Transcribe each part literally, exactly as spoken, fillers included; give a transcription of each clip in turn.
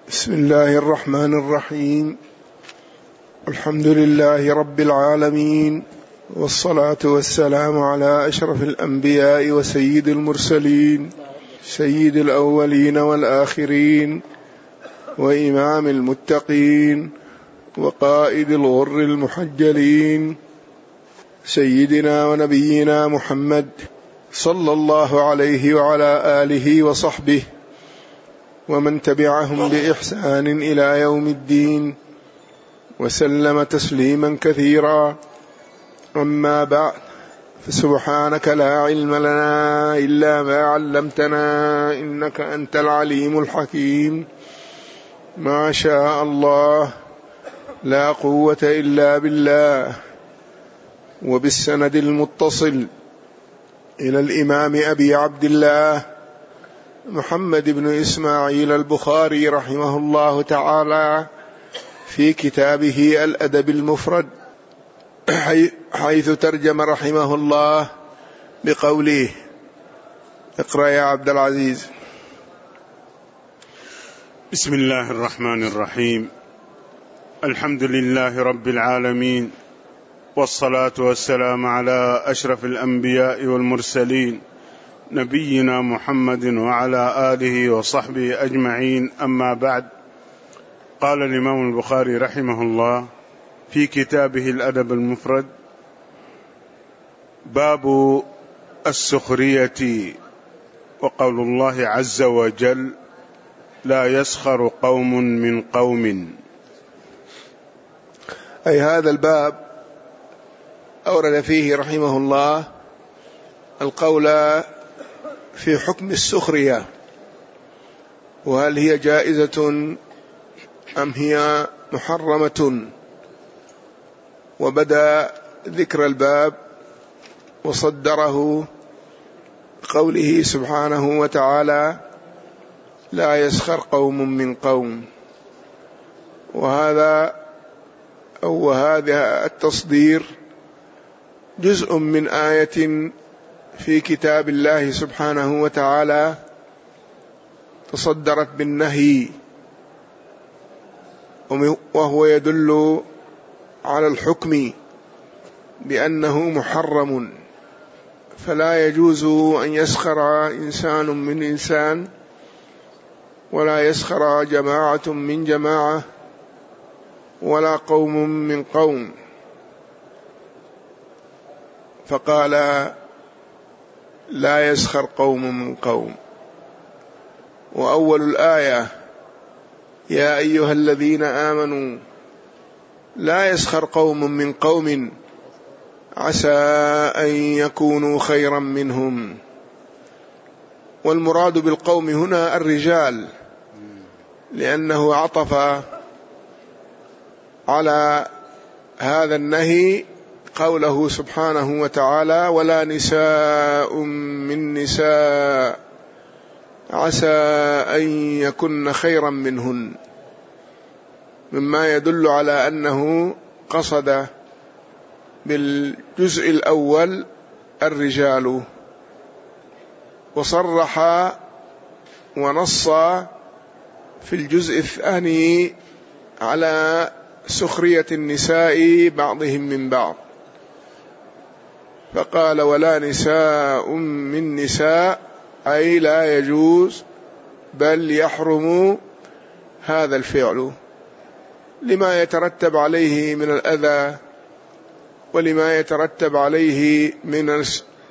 بسم الله الرحمن الرحيم. الحمد لله رب العالمين، والصلاة والسلام على أشرف الأنبياء وسيد المرسلين، سيد الأولين والآخرين، وإمام المتقين، وقائد الغر المحجلين، سيدنا ونبينا محمد صلى الله عليه وعلى آله وصحبه ومن تبعهم بإحسان إلى يوم الدين، وسلم تسليما كثيرا. أما بعد، فسبحانك لا علم لنا إلا ما علمتنا إنك أنت العليم الحكيم. ما شاء الله لا قوة إلا بالله. وبالسند المتصل إلى الإمام أبي عبد الله محمد بن إسماعيل البخاري رحمه الله تعالى في كتابه الأدب المفرد، حيث ترجم رحمه الله بقوله: اقرأ يا عبد العزيز. بسم الله الرحمن الرحيم. الحمد لله رب العالمين، والصلاة والسلام على أشرف الأنبياء والمرسلين، نبينا محمد وعلى آله وصحبه أجمعين. أما بعد، قال الإمام البخاري رحمه الله في كتابه الأدب المفرد: باب السخرية. وقول الله عز وجل: لا يسخر قوم من قوم. أي هذا الباب أورد فيه رحمه الله القول في حكم السخرية، وهل هي جائزة أم هي محرمة. وبدأ ذكر الباب وصدره قوله سبحانه وتعالى: لا يسخر قوم من قوم. وهذا أو هذا التصدير جزء من آية في كتاب الله سبحانه وتعالى تصدرت بالنهي، وهو يدل على الحكم بأنه محرم، فلا يجوز أن يسخر إنسان من إنسان، ولا يسخر جماعة من جماعة، ولا قوم من قوم. فقال: لا يسخر قوم من قوم. وأول الآية: يا أيها الذين آمنوا لا يسخر قوم من قوم عسى أن يكونوا خيرا منهم. والمراد بالقوم هنا الرجال، لأنه عطف على هذا النهي قوله سبحانه وتعالى: ولا نساء من نساء عسى أن يكن خيرا منهن، مما يدل على أنه قصد بالجزء الأول الرجال، وصرح ونص في الجزء الثاني على سخرية النساء بعضهم من بعض، فقال: ولا نساء من نساء، أي لا يجوز بل يحرم هذا الفعل لما يترتب عليه من الأذى، ولما يترتب عليه من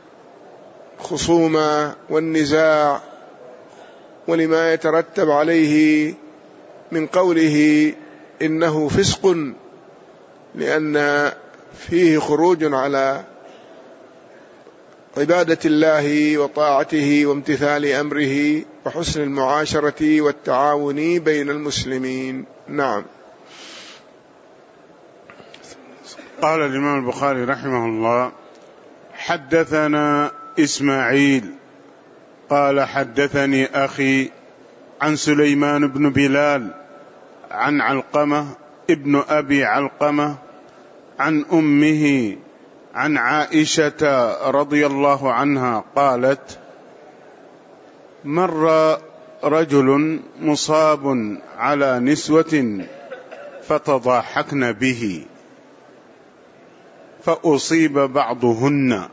الخصومة والنزاع، ولما يترتب عليه من قوله إنه فسق، لأن فيه خروج على عبادة الله وطاعته وامتثال أمره وحسن المعاشرة والتعاون بين المسلمين. نعم. قال الإمام البخاري رحمه الله: حدثنا إسماعيل قال حدثني أخي عن سليمان بن بلال عن علقمة ابن أبي علقمة عن أمه عن عائشة رضي الله عنها قالت: مر رجل مصاب على نسوة فتضاحكن به فأصيب بعضهن،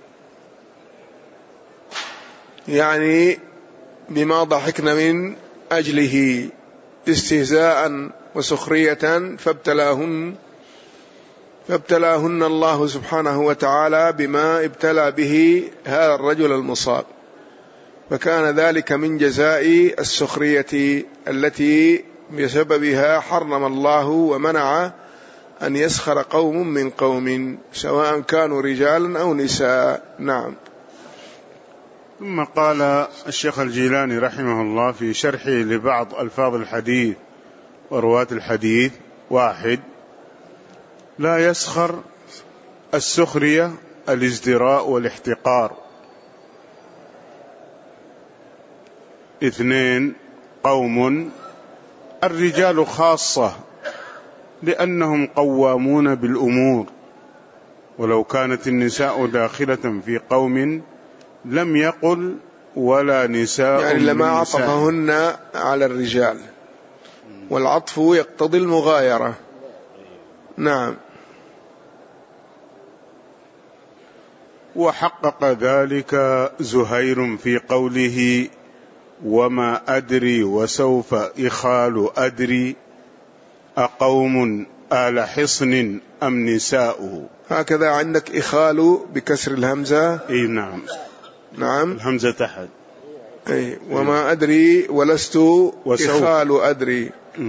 يعني بما ضحكن من أجله استهزاء وسخرية، فابتلاهن فابتلاهن الله سبحانه وتعالى بما ابتلى به هذا الرجل المصاب، فكان ذلك من جزاء السخرية التي بسببها حرم الله ومنع أن يسخر قوم من قوم سواء كانوا رجالا أو نساء. نعم. ثم قال الشيخ الجيلاني رحمه الله في شرحه لبعض ألفاظ الحديث ورواة الحديث: واحد، لا يسخر السخرية الازدراء والاحتقار. اثنين، قوم الرجال خاصة لأنهم قوامون بالأمور، ولو كانت النساء داخلة في قوم لم يقل ولا نساء، يعني لما عطفهن على الرجال، والعطف يقتضي المغايرة. نعم. وحقق ذلك زهير في قوله: وما أدري وسوف إخال أدري أقوم آل حصن أم نساؤه. هكذا عندك إخال بكسر الهمزة. اي نعم. نعم، الهمزة تحت. أي وما أدري ولست إخال أدري،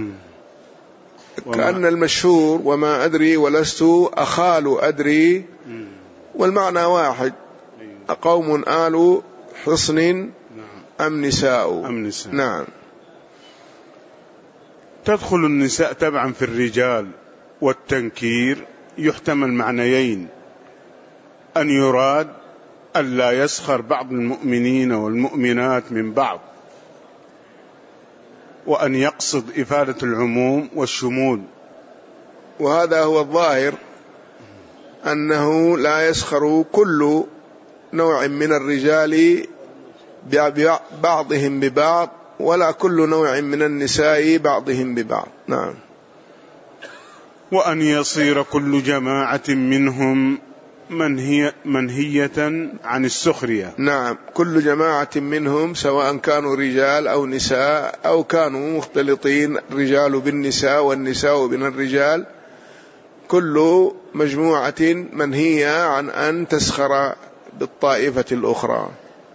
كأن المشهور وما أدري ولست أخال أدري، والمعنى واحد: أقوم آل حصن أم نساء. أم نساء. نعم. تدخل النساء تبعا في الرجال، والتنكير يحتمل معنيين: أن يراد ألا يسخر بعض المؤمنين والمؤمنات من بعض، وأن يقصد إفادة العموم والشمول. وهذا هو الظاهر، أنه لا يسخر كل نوع من الرجال بعضهم ببعض، ولا كل نوع من النساء بعضهم ببعض. نعم. وأن يصير كل جماعة منهم منهية, منهية عن السخرية. نعم، كل جماعة منهم سواء كانوا رجال أو نساء، أو كانوا مختلطين الرجال بالنساء والنساء من الرجال، كل مجموعة منهية عن أن تسخر بالطائفة الأخرى.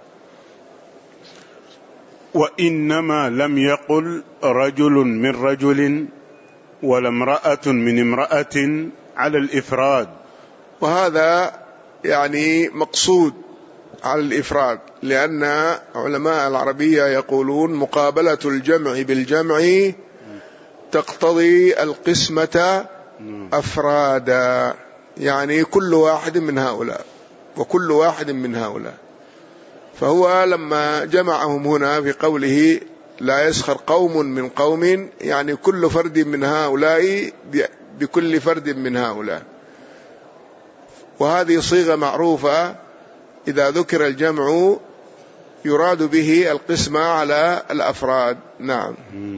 وإنما لم يقل رجل من رجل ولا امرأة من امرأة على الإفراد، وهذا يعني مقصود على الإفراد، لأن علماء العربية يقولون مقابلة الجمع بالجمع تقتضي القسمة أفرادا، يعني كل واحد من هؤلاء وكل واحد من هؤلاء. فهو لما جمعهم هنا في قوله لا يسخر قوم من قوم، يعني كل فرد من هؤلاء بكل فرد من هؤلاء، وهذه صيغة معروفة، إذا ذكر الجمع يراد به القسمة على الأفراد. نعم.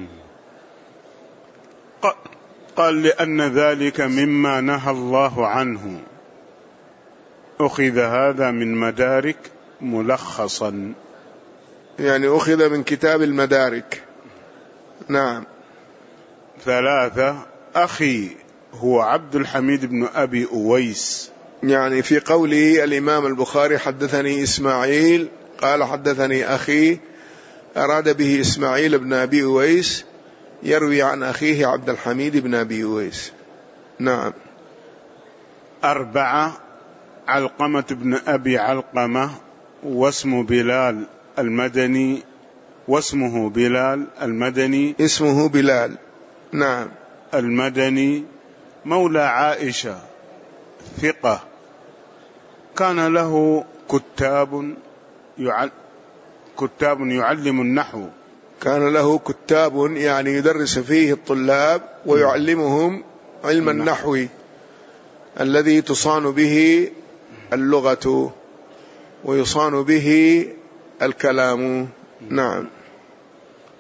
قال: لأن ذلك مما نهى الله عنه. أخذ هذا من مدارك ملخصا، يعني أخذ من كتاب المدارك. نعم. ثلاثة، أخي هو عبد الحميد بن أبي أويس، يعني في قوله الإمام البخاري حدثني إسماعيل قال حدثني أخي، أراد به إسماعيل بن أبي أويس يروي عن أخيه عبد الحميد بن أبي أويس. نعم. أربعة، علقمة بن أبي علقمة، واسم بلال المدني واسمه بلال المدني اسمه بلال. نعم. المدني، مولى عائشة، ثقة، كان له كتاب يعل... كتاب يعلم النحو، كان له كتاب يعني يدرس فيه الطلاب ويعلمهم علم النحو الذي تصان به اللغة ويصان به الكلام. نعم.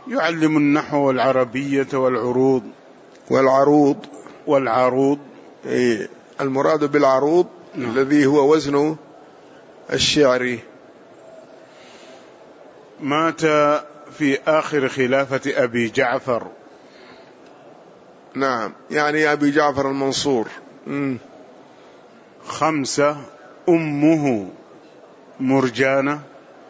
يعلم النحو والعربية والعروض والعروض والعروض إيه المراد بالعروض نعم. الذي هو وزن الشعر. مات في آخر خلافة أبي جعفر. نعم يعني أبي جعفر المنصور. مم. خمسة أمه مرجانة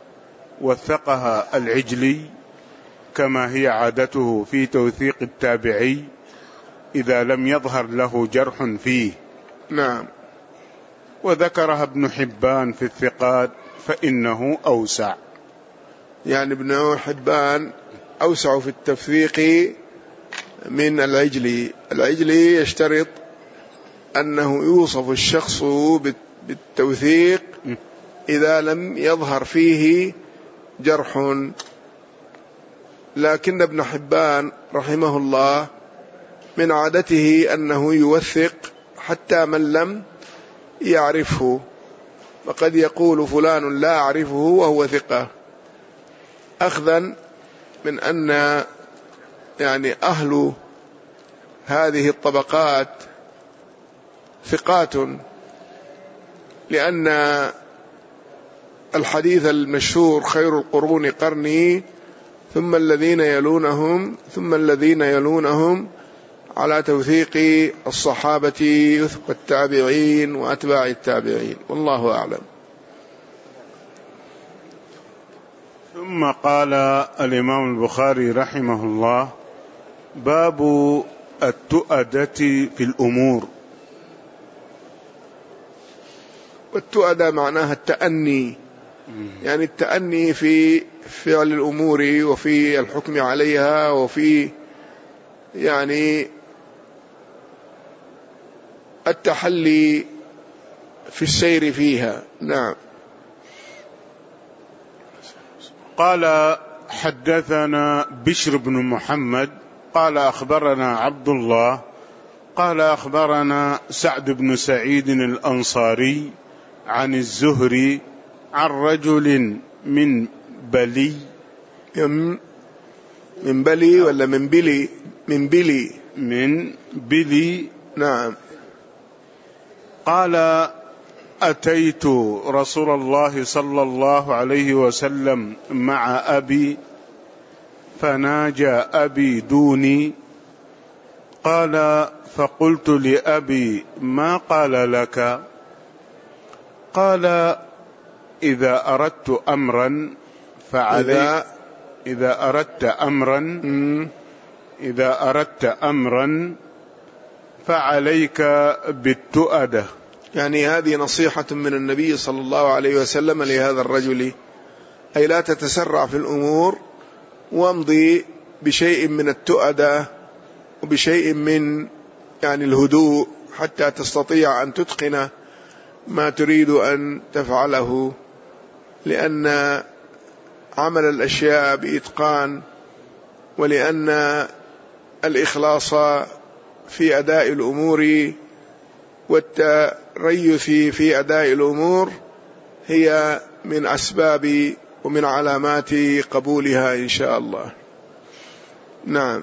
وثقها العجلي كما هي عادته في توثيق التابعي إذا لم يظهر له جرح فيه. نعم. وذكرها ابن حبان في الثقات فإنه أوسع. يعني ابن حبان أوسع في التوثيق من العجلي. العجلي يشترط أنه يوصف الشخص بالتوثيق إذا لم يظهر فيه جرح، لكن ابن حبان رحمه الله من عادته أنه يوثق حتى من لم يعرفه، فقد يقول فلان لا أعرفه وهو ثقة، أخذا من أن يعني أهل هذه الطبقات ثقات، لأن الحديث المشهور خير القرون قرني ثم الذين يلونهم ثم الذين يلونهم على توثيق الصحابة والتابعين وأتباع التابعين، والله أعلم. ثم قال الإمام البخاري رحمه الله: باب التؤدة في الأمور. والتؤدة معناها التأني، يعني التأني في فعل الأمور وفي الحكم عليها وفي يعني التحلي في السير فيها. نعم. قال: حدثنا بشر بن محمد قال أخبرنا عبد الله قال أخبرنا سعد بن سعيد الأنصاري عن الزهري عن رجل من بلي. من بلي ولا من بلي؟ من بلي. من بلي. نعم. قال: أتيت رسول الله صلى الله عليه وسلم مع أبي فناجى أبي دوني. قال: فقلت لأبي: ما قال لك؟ قال: إذا أردت أمرا فعلي إذا أردت أمرا إذا أردت أمرا فعليك بالتؤدة. يعني هذه نصيحة من النبي صلى الله عليه وسلم لهذا الرجل، أي لا تتسرع في الأمور، وامضي بشيء من التؤدة وبشيء من يعني الهدوء حتى تستطيع أن تتقن ما تريد أن تفعله، لأن عمل الأشياء بإتقان، ولأن الإخلاص في أداء الأمور والتريث في أداء الأمور هي من أسباب ومن علامات قبولها إن شاء الله. نعم.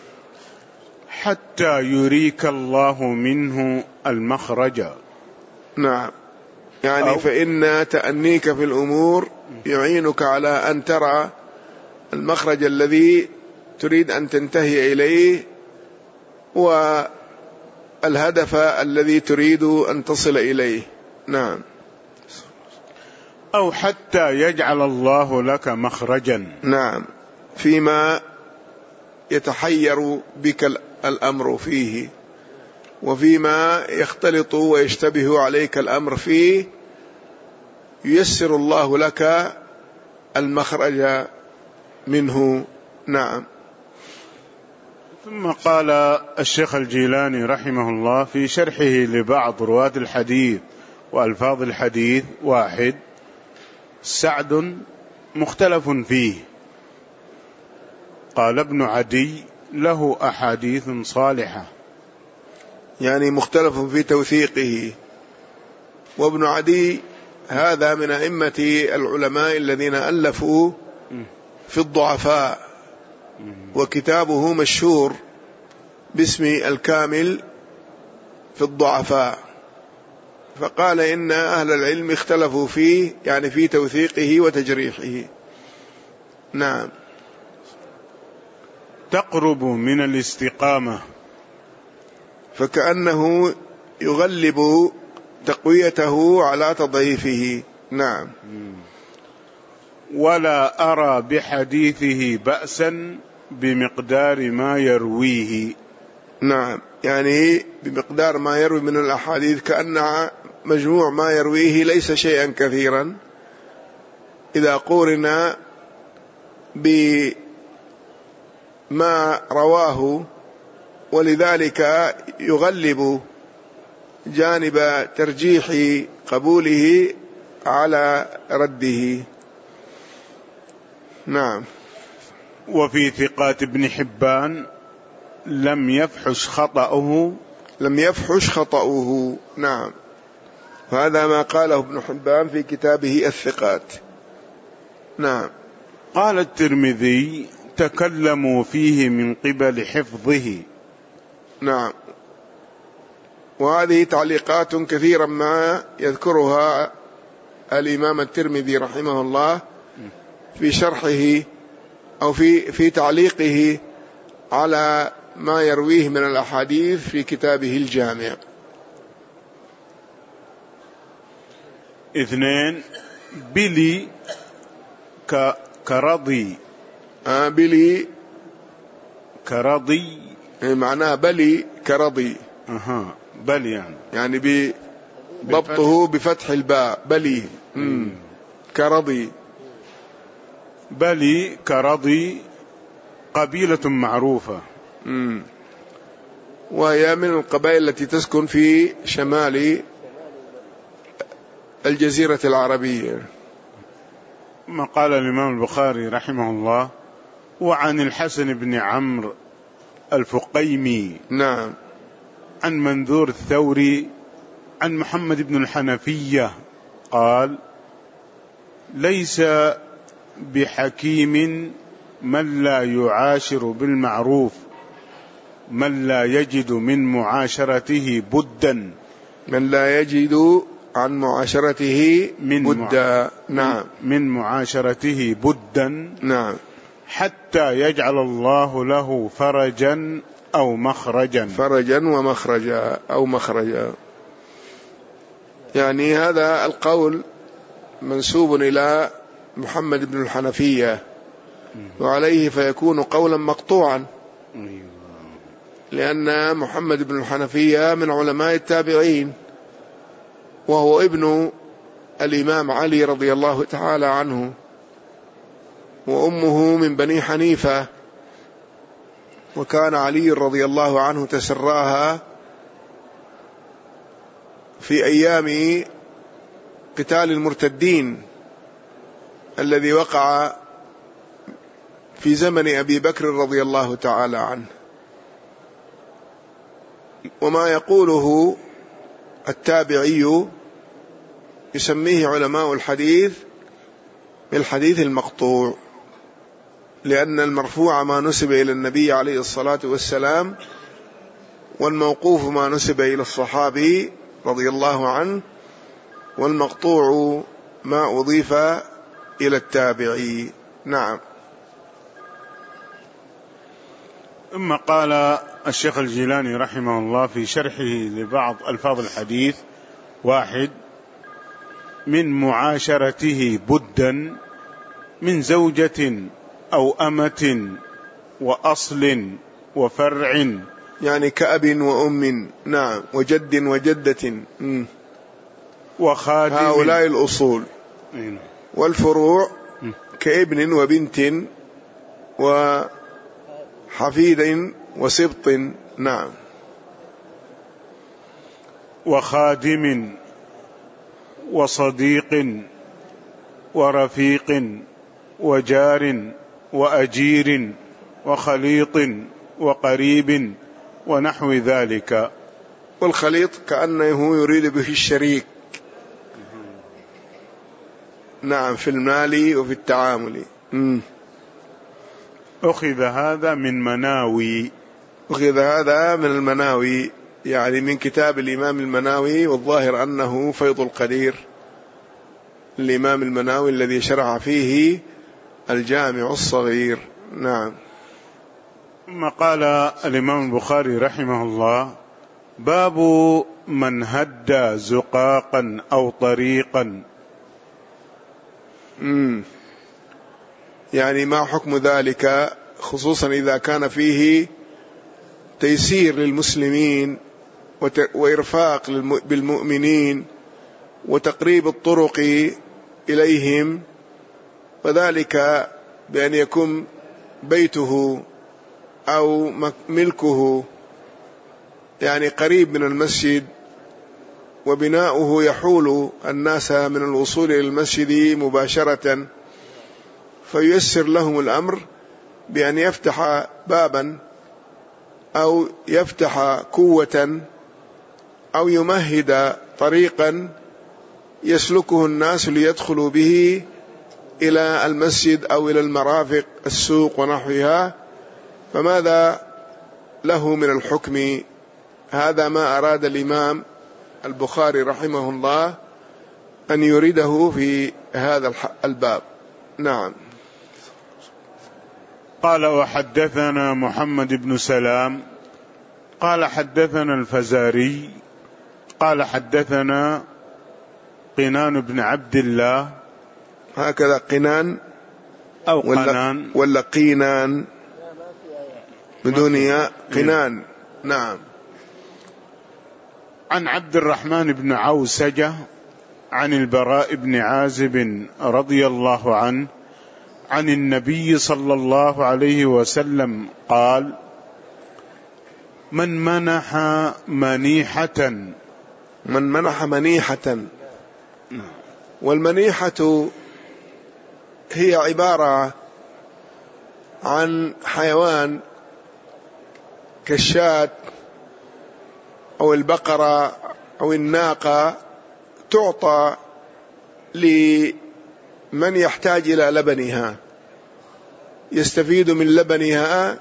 حتى يريك الله منه المخرج. نعم، يعني فإن تأنيك في الأمور يعينك على أن ترى المخرج الذي تريد أن تنتهي إليه والهدف الذي تريد أن تصل إليه. نعم. أو حتى يجعل الله لك مخرجا. نعم، فيما يتحير بك الأمر فيه، وفيما يختلط ويشتبه عليك الأمر فيه ييسر الله لك المخرج منه. نعم. ثم قال الشيخ الجيلاني رحمه الله في شرحه لبعض رواة الحديث وألفاظ الحديث: واحد، سعد مختلف فيه. قال ابن عدي: له أحاديث صالحة. يعني مختلف في توثيقه. وابن عدي هذا من أئمة العلماء الذين ألفوا في الضعفاء، وكتابه مشهور باسم الكامل في الضعفاء، فقال إن أهل العلم اختلفوا فيه، يعني في توثيقه وتجريحه. نعم. تقرب من الاستقامة، فكأنه يغلب تقويته على تضعيفه. نعم. ولا أرى بحديثه بأسا بمقدار ما يرويه. نعم، يعني بمقدار ما يروي من الأحاديث، كأن مجموع ما يرويه ليس شيئا كثيرا إذا قورن بما رواه، ولذلك يغلب جانب ترجيح قبوله على رده. نعم. وفي ثقات ابن حبان لم يفحش خطأه لم يفحش خطأه. نعم، هذا ما قاله ابن حبان في كتابه الثقات. نعم. قال الترمذي تكلموا فيه من قبل حفظه. نعم، وهذه تعليقات كثيرا ما يذكرها الإمام الترمذي رحمه الله في شرحه أو في في تعليقه على ما يرويه من الأحاديث في كتابه الجامع. اثنين، بلي كرضي. آه بلي كرضي معناه بلي كرضي. أها، بلي يعني يعني بضبطه بفتح الباء، بلي. مم. كرضي. بلي كرضي قبيلة معروفة، مم. وهي من القبائل التي تسكن في شمال الجزيرة العربية. ما قال الإمام البخاري رحمه الله: وعن الحسن بن عمرو الفقيمي. نعم. عن منذور الثوري عن محمد بن الحنفية قال: ليس بحكيم من لا يعاشر بالمعروف من لا يجد من معاشرته بدا. من لا يجد عن معاشرته من بدا. نعم. من معاشرته بدا. نعم. حتى يجعل الله له فرجا أو مخرجا. فرجا ومخرجا أو مخرجا، يعني هذا القول منسوب إلى محمد بن الحنفية، وعليه فيكون قولا مقطوعا، لأن محمد بن الحنفية من علماء التابعين، وهو ابن الإمام علي رضي الله تعالى عنه، وأمه من بني حنيفة، وكان علي رضي الله عنه تسراها في أيام قتال المرتدين الذي وقع في زمن أبي بكر رضي الله تعالى عنه. وما يقوله التابعي يسميه علماء الحديث بالحديث المقطوع، لأن المرفوع ما نسب إلى النبي عليه الصلاة والسلام، والموقوف ما نسب إلى الصحابي رضي الله عنه، والمقطوع ما أضيف إلى التابعي. نعم. ثم قال الشيخ الجيلاني رحمه الله في شرحه لبعض ألفاظ الحديث: واحد، من معاشرته بدا من زوجة أو أمة وأصل وفرع، يعني كأب وأم. نعم. وجد وجدة. وخادم. هؤلاء الأصول. والفروع كابن وبنت وحفيد وسبط. نعم. وخادم وصديق ورفيق وجار وأجير وخليط وقريب ونحو ذلك. والخليط كأنه يريد به الشريك. نعم، في المال وفي التعامل. مم. أخذ هذا من مناوي أخذ هذا من المناوي، يعني من كتاب الإمام المناوي، والظاهر أنه فيض القدير الإمام المناوي الذي شرع فيه الجامع الصغير. نعم. ثم قال الإمام البخاري رحمه الله: باب من هدى زقاقا أو طريقا. مم. يعني ما حكم ذلك، خصوصا إذا كان فيه تيسير للمسلمين وإرفاق بالمؤمنين وتقريب الطرق إليهم، وذلك بأن يكون بيته أو ملكه يعني قريب من المسجد، وبناؤه يحول الناس من الوصول إلى المسجد مباشرة، فييسر لهم الأمر بأن يفتح بابا أو يفتح كوة أو يمهد طريقا يسلكه الناس ليدخلوا به إلى المسجد أو إلى المرافق السوق ونحوها. فماذا له من الحكم؟ هذا ما أراد الإمام البخاري رحمه الله أن يريده في هذا الباب. نعم. قال: وحدثنا محمد بن سلام قال حدثنا الفزاري قال حدثنا قنان بن عبد الله. هكذا قنان أو ولا قنان ولا قينان بدون ياء، قنان. نعم. عن عبد الرحمن بن عوسجة عن البراء بن عازب رضي الله عنه عن النبي صلى الله عليه وسلم قال: من منح منيحة من منح منيحة. والمنيحة هي عبارة عن حيوان كالشاة أو البقرة أو الناقة، تعطى لمن يحتاج إلى لبنها، يستفيد من لبنها،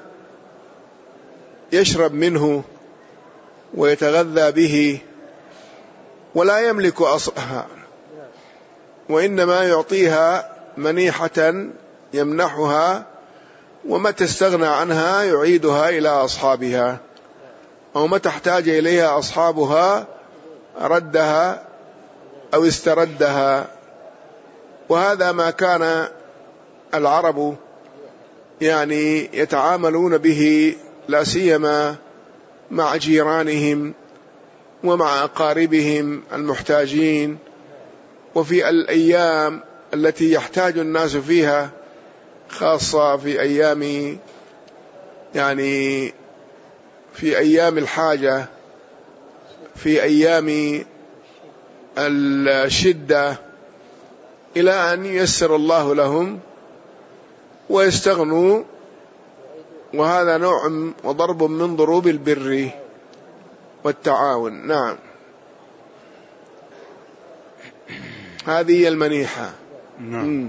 يشرب منه ويتغذى به، ولا يملك أصلها، وإنما يعطيها منيحة يمنحها، ومتى استغنى عنها يعيدها إلى أصحابها، أو متى احتاج إليها أصحابها ردها أو استردها. وهذا ما كان العرب يعني يتعاملون به، لا سيما مع جيرانهم ومع أقاربهم المحتاجين، وفي الأيام التي يحتاج الناس فيها، خاصة في أيام يعني في أيام الحاجة، في أيام الشدة، إلى أن ييسر الله لهم ويستغنوا. وهذا نوع وضرب من ضروب البر والتعاون. نعم. هذه المنيحة. نعم.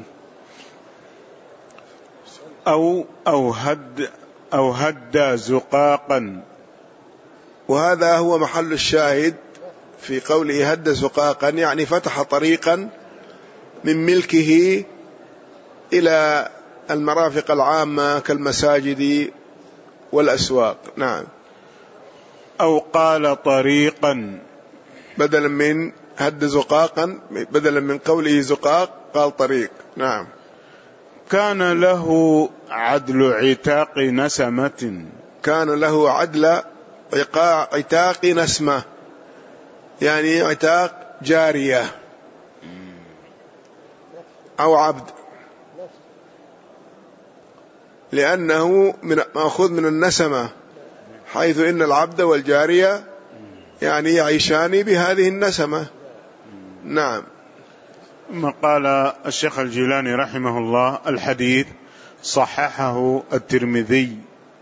أو أو هد أو هدى زقاقا. وهذا هو محل الشاهد في قوله هدى زقاقا، يعني فتح طريقا من ملكه إلى المرافق العامة كالمساجد والأسواق. نعم. أو قال طريقا بدلا من هد زقاقا، بدلا من قوله زقاق قال طريق. نعم. كان له عدل عتاق نسمة. كان له عدل عتاق نسمة، يعني عتاق جارية أو عبد، لأنه من مأخوذ من النسمة، حيث إن العبد والجارية يعني يعيشان بهذه النسمة. نعم. ثم قال الشيخ الجيلاني رحمه الله: الحديث صححه الترمذي.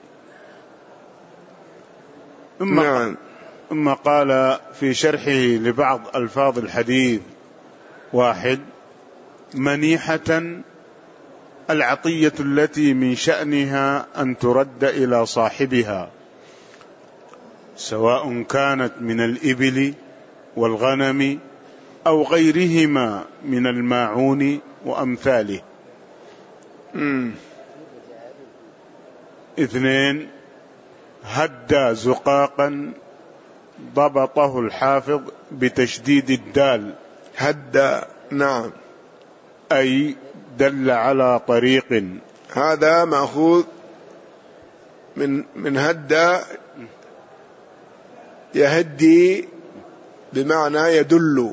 ثم نعم. ثم قال في شرحه لبعض ألفاظ الحديث: واحد، منيحة العطية التي من شأنها أن ترد إلى صاحبها، سواء كانت من الإبل والغنم أو غيرهما من الماعون وأمثاله. مم. اثنين، هدى زقاقا ضبطه الحافظ بتشديد الدال. هدى، نعم، أي دل على طريق. هذا مأخوذ من من هدى، يهدي بمعنى يدل،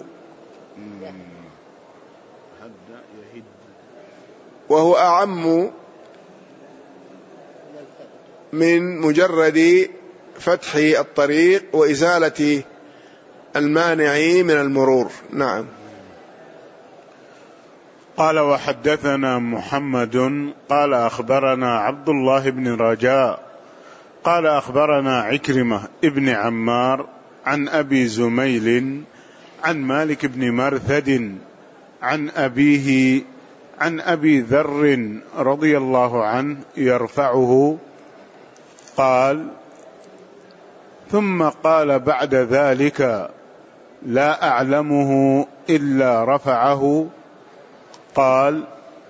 وهو أعم من مجرد فتح الطريق وإزالة المانع من المرور. نعم. قال وحدثنا محمد قال أخبرنا عبد الله بن رجاء قال أخبرنا عكرمة ابن عمار عن أبي زميل عن مالك بن مرثد عن أبيه عن أبي ذر رضي الله عنه يرفعه قال: ثم قال بعد ذلك: لا أعلمه إلا رفعه، قال: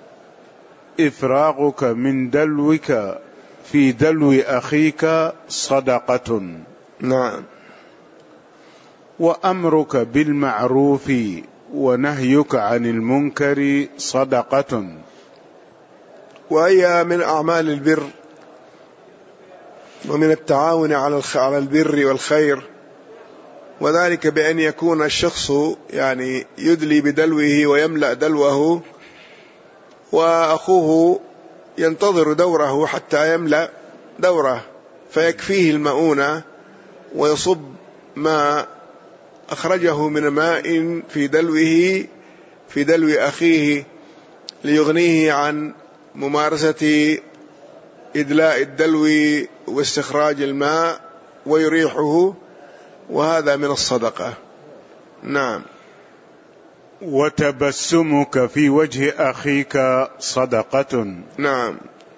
إفراغك من دلوك في دلو أخيك صدقة. نعم. وأمرك بالمعروف ونهيك عن المنكر صدقة. وهي من أعمال البر ومن التعاون على البر والخير، وذلك بأن يكون الشخص يعني يدلي بدلوه ويملأ دلوه، وأخوه ينتظر دوره حتى يملأ دوره فيكفيه المؤونة، ويصب ما أخرجه من ماء في دلوه في دلو أخيه ليغنيه عن ممارسة إدلاء الدلو واستخراج الماء ويريحه، وهذا من الصدقة. نعم. وتبسمك في وجه أخيك صدقة. نعم.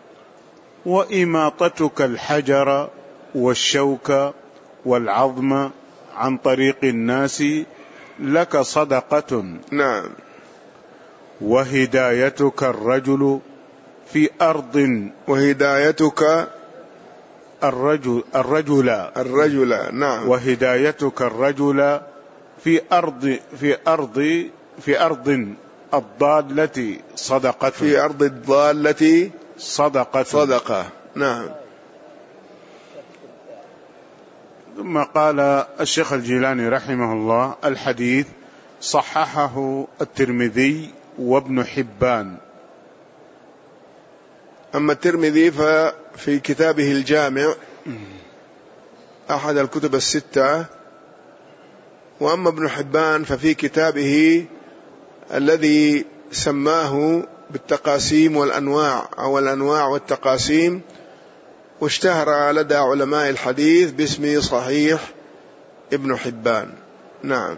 وإماطتك الحجر والشوك والعظم عن طريق الناس لك صدقة. نعم. وهدايتك الرجل في أرض وهدايتك الرجل الرجل الرجل نعم. وهدايتك الرجل في أرض في أرض في أرض الضالة صدقة. في أرض الضالة صدقة. صدقة. نعم. ثم قال الشيخ الجيلاني رحمه الله: الحديث صححه الترمذي وابن حبان. أما الترمذي ففي كتابه الجامع أحد الكتب الستة، وأما ابن حبان ففي كتابه الذي سماه بالتقاسيم والأنواع أو الأنواع والتقاسيم، واشتهر لدى علماء الحديث باسم صحيح ابن حبان. نعم.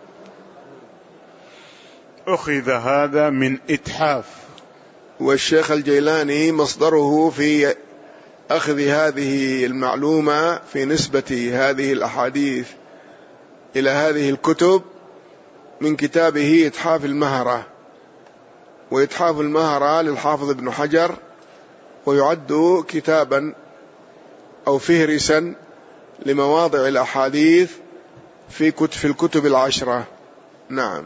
أخذ هذا من إتحاف، والشيخ الجيلاني مصدره في أخذ هذه المعلومة في نسبة هذه الأحاديث إلى هذه الكتب من كتابه إتحاف المهرة. وإتحاف المهرة للحافظ ابن حجر، ويعد كتابا أو فهرسا لمواضع الأحاديث في كتب في الكتب العشرة. نعم.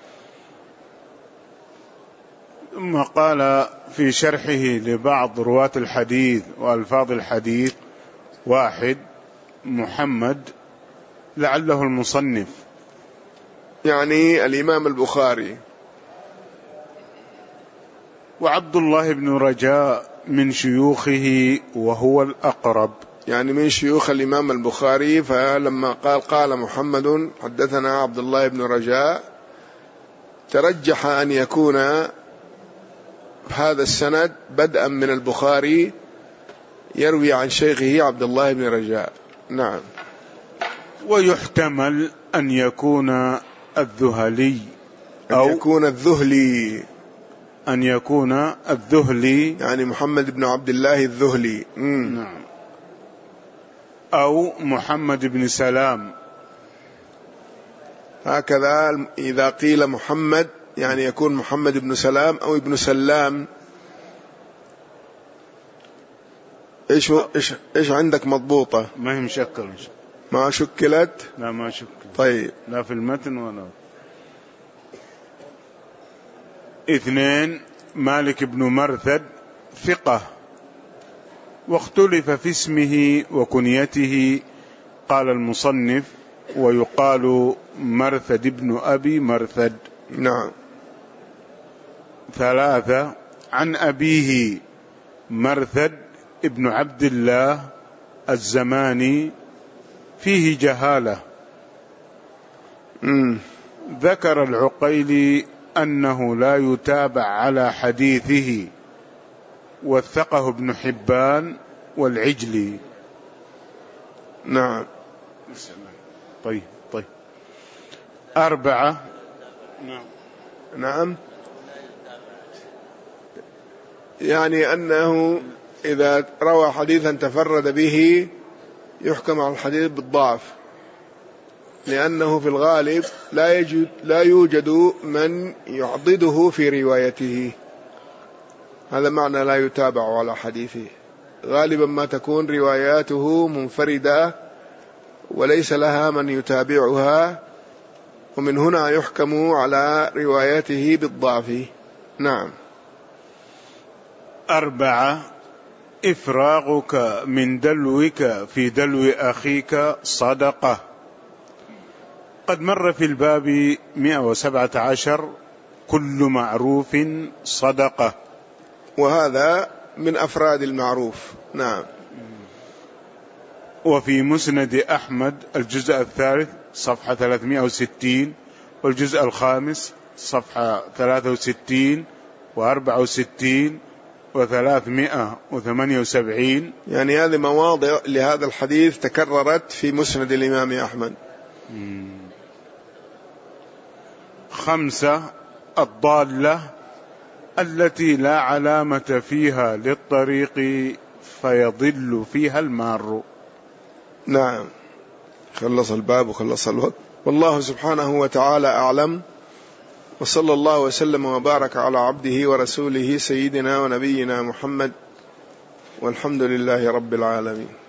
ثم قال في شرحه لبعض رواة الحديث وألفاظ الحديث: واحد، محمد، لعله المصنف يعني الإمام البخاري. وعبد الله بن رجاء من شيوخه وهو الأقرب، يعني من شيوخ الإمام البخاري. فلما قال قال محمد حدثنا عبد الله بن رجاء، ترجح أن يكون هذا السند بدءا من البخاري يروي عن شيخه عبد الله بن رجاء. نعم. ويحتمل أن يكون الذهلي أو أن يكون الذهلي أن يكون الذهلي، يعني محمد بن عبد الله الذهلي. مم. نعم، أو محمد بن سلام. هكذا إذا قيل محمد يعني يكون محمد بن سلام أو ابن سلام. إيش إيش إيش عندك مضبوطة؟ ما هي مشكلة. ما شكلت؟ لا ما شكلت. طيب. لا في المتن ولا. اثنين، مالك بن مرثد ثقة، واختلف في اسمه وكنيته. قال المصنف: ويقال مرثد بن أبي مرثد. نعم. ثلاثة، عن أبيه مرثد ابن عبد الله الزماني، فيه جهالة. مم. ذكر العقيلي أنه لا يتابع على حديثه، وثقه ابن حبان والعجلي. نعم. طيب طيب. أربعة. نعم. نعم، يعني أنه إذا روى حديثا تفرد به يحكم على الحديث بالضعف، لأنه في الغالب لا يوجد لا يوجد من يعضده في روايته. هذا معنى لا يتابع على حديثه. غالبا ما تكون رواياته منفردة وليس لها من يتابعها، ومن هنا يحكم على روايته بالضعف. نعم. أربعة، إفراغك من دلوك في دلو أخيك صدقة. قد مر في الباب مئة وسبعة عشر: كل معروف صدقة. وهذا من أفراد المعروف. نعم. وفي مسند أحمد الجزء الثالث صفحة ثلاثمائة وستين، والجزء الخامس صفحة ثلاثة وستين وأربعة وستين وثلاثمائة وثمانية وسبعين. يعني هذه مواضع لهذا الحديث تكررت في مسند الإمام أحمد. خمسة، الضالة التي لا علامة فيها للطريق فيضل فيها المار. نعم. خلص الباب وخلص الوقت. والله سبحانه وتعالى أعلم، وصلى الله وسلم وبارك على عبده ورسوله سيدنا ونبينا محمد، والحمد لله رب العالمين.